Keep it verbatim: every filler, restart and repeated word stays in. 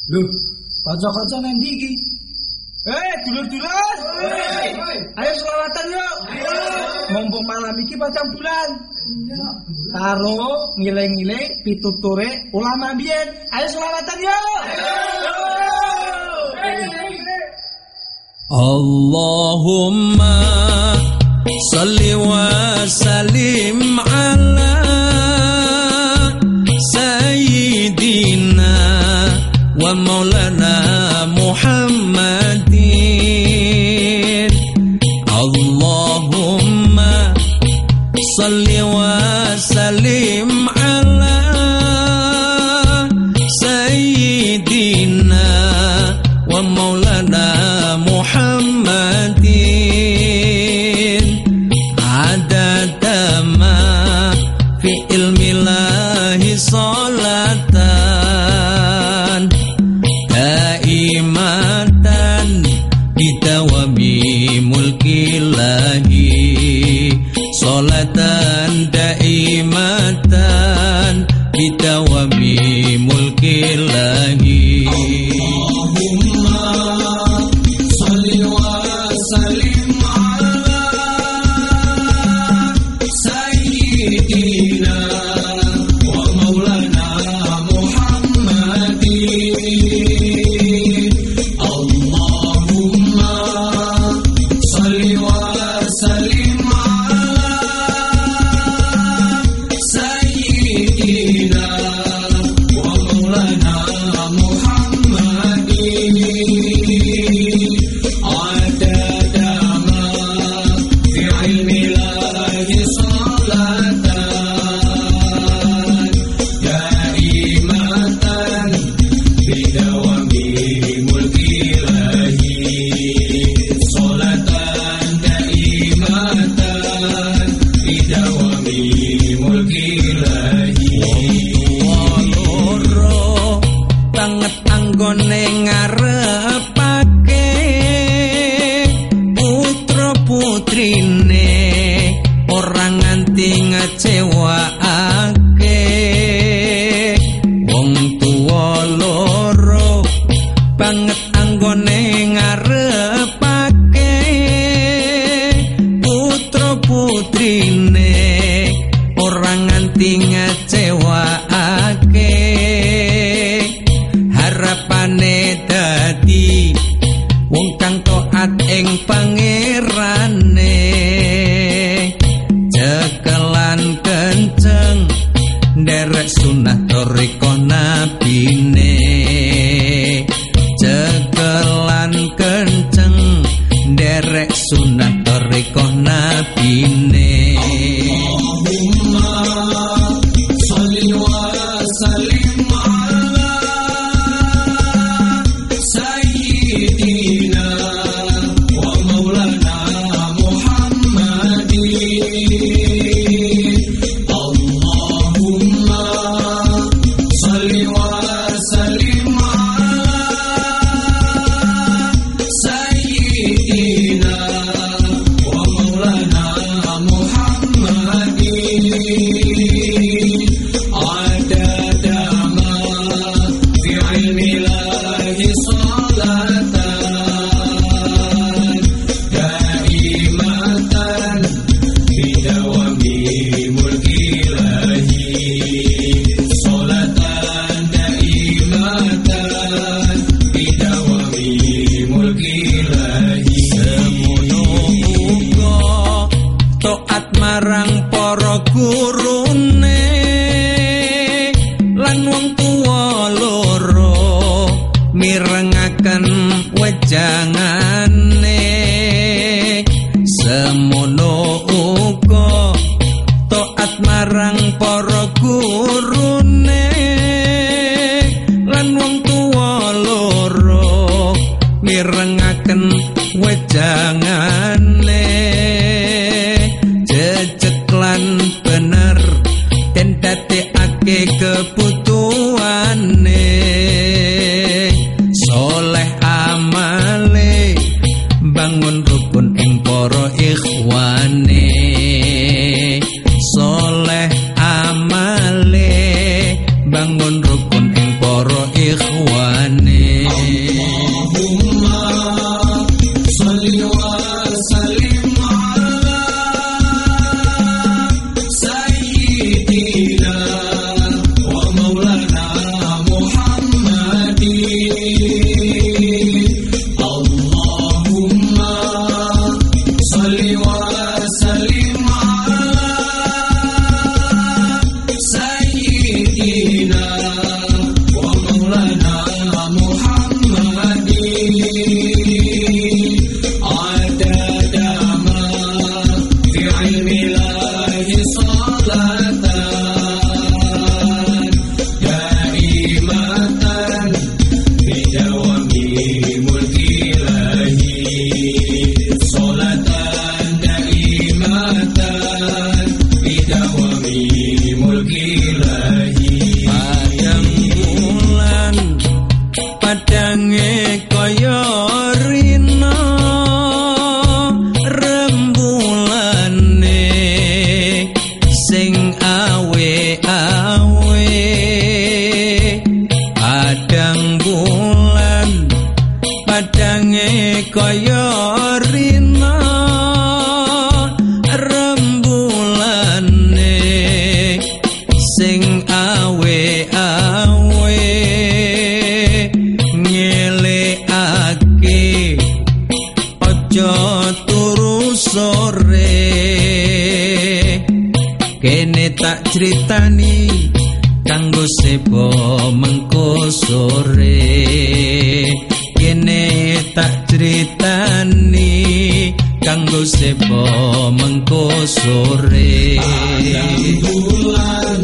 Lho, kanca-kanca nang ndi iki? Eh, dulur-dulur. Ayo selawatan yuk. Ayo. Mumpung malam iki pacang bulan. Iya. Karo ngiling-ngiling pituture ulama biyen. Ayo selawatan yuk. Ayo. Allahumma salli wa sallim ala sayyidina wa maulana Muhammadin. Allahumma salli wa sallim ala sayyidina wa maulana Muhammadin. Adada ma fi ilmillahi salatan daimatan bidawami mulkillahi, salatan daimatan bidawami mulkillahi. Allahumma salli wa sallim ala sayyidina wa maulana Muhammadin. Allahumma salli wa sallim ala sayyidina wa maulana Muhammadin. Adada ma fi ilmillahi salatan daimatan bidawami mulkillahi, salatan daimatan bidawami mulkillahi. Waloro banget anggone ngarepake putra putrine orang nganti ngecewaake. Wong tuwa loro banget anggone ngarepake putra putrine orang nganti ngecewaake. Harapane dadi wong kang taat ing pangerane, cekelan kenceng nderek sunah toriko nabine, cekelan kenceng nderek sunah toriko nabine. Allahumma salli wa sallim ala sayyidina wa maulana Muhammadin. Allahumma salli wa sallim ala sayyidina wa maulana Muhammadin. Adada ma fi ilmillahi salatan daimatan bidawami mulkillahi, salatan daimatan bidawami mulkillahi. Semono uga taat marang para gurune lan wong tuwa loro mirengaken wejangane. Semono uga taat marang para gurune lan wong tuwa loro mirengaken wejangane. Jejeklan bener den dadekake kebutuhane, soleh amale bangun rukun ing para ikhwane, soleh amale bangun rukun ing para ikhwane. tak critani kanggo sebo mengko sore kene tak critani kanggo sebo mengko sore bulan